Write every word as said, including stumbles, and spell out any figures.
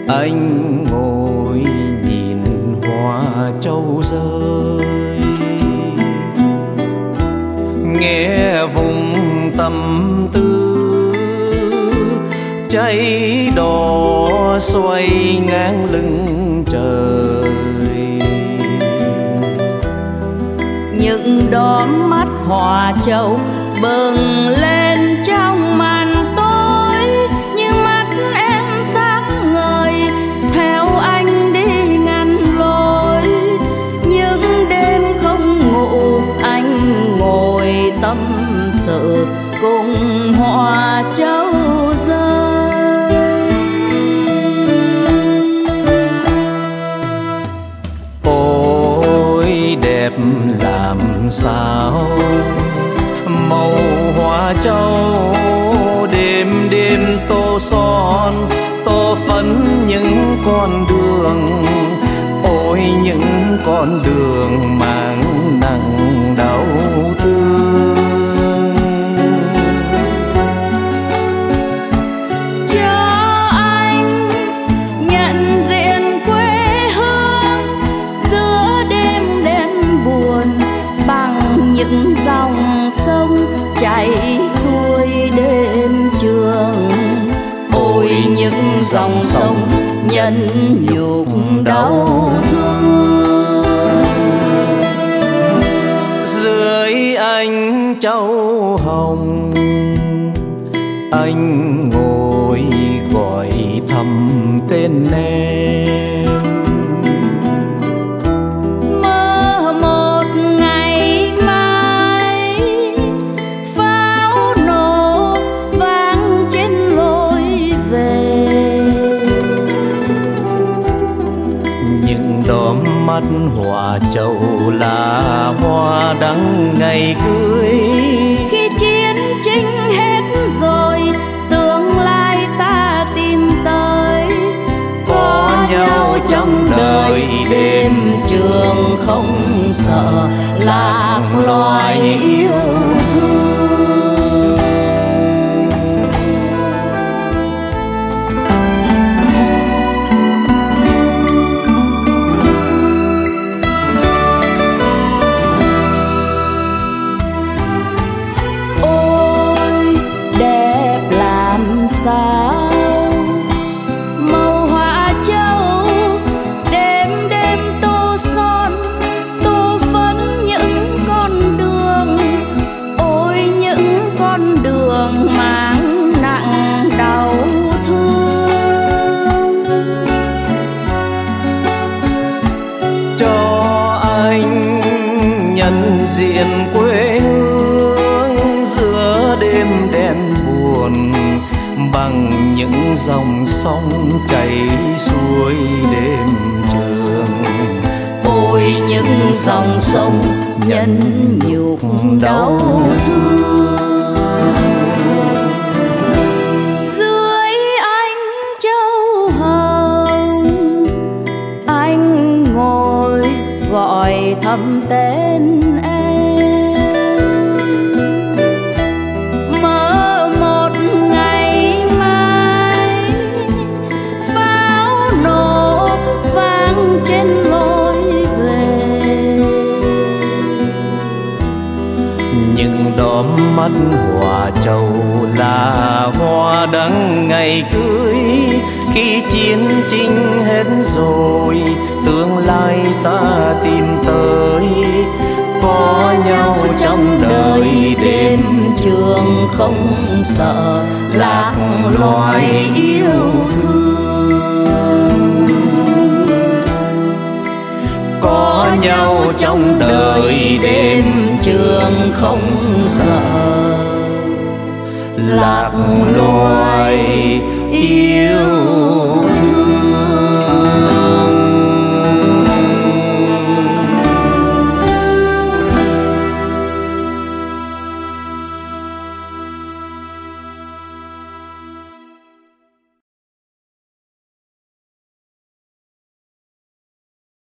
Anh ngồi nhìn hoa châu rơi, nghe vùng tâm tư cháy đỏ xoay ngang lưng trời. Những đóm mắt hoa châu bừng lên trong màn tối, như mắt em sáng ngời theo anh đi ngăn lối. Những đêm không ngủ anh ngồi tâm sự cùng hoa châu rơi. Ôi đẹp làm sao màu hoa châu, đêm đêm tô son tô phấn những con đường. Ôi những con đường mang nặng đau thương. Cho anh nhận diện quê hương giữa đêm đen buồn, bằng những dòng sông chảy xuôi đêm trường. Ôi những dòng sông nhân nhục đau thương. Dưới ánh châu hồng anh ngồi gọi thầm tên em. Mơ một ngày mai pháo nổ vang trên lối về. Những đóm mắt hoa châu là hoa đắng ngày cưới. Khi chiến tranh hết rồi tương lai ta tìm tới. Có nhau trong đời đêm trường không sợ lạc loài yêu thương. Ôi đẹp làm sao màu hoa châu, đêm đêm tô son tô phấn những con đường. Ôi những con đường mang nặng đau thương. Cho anh nhận diện quê hương giữa đêm đen buồn, bằng những dòng sông chảy xuôi đêm trường. Ôi những dòng sông nhân nhục đau thương. Dưới ánh châu hồng anh ngồi gọi thầm tên em. Mơ một ngày mai pháo nổ vang trên lối về. Những đóm mắt hoa châu là hoa đắng ngày cưới. Khi chiến tranh hết rồi tương lai ta tìm tới. Có nhau trong đời đêm trường không sợ lạc loài yêu thương. Có nhau trong đời đêm trường không sợ lạc loài yêu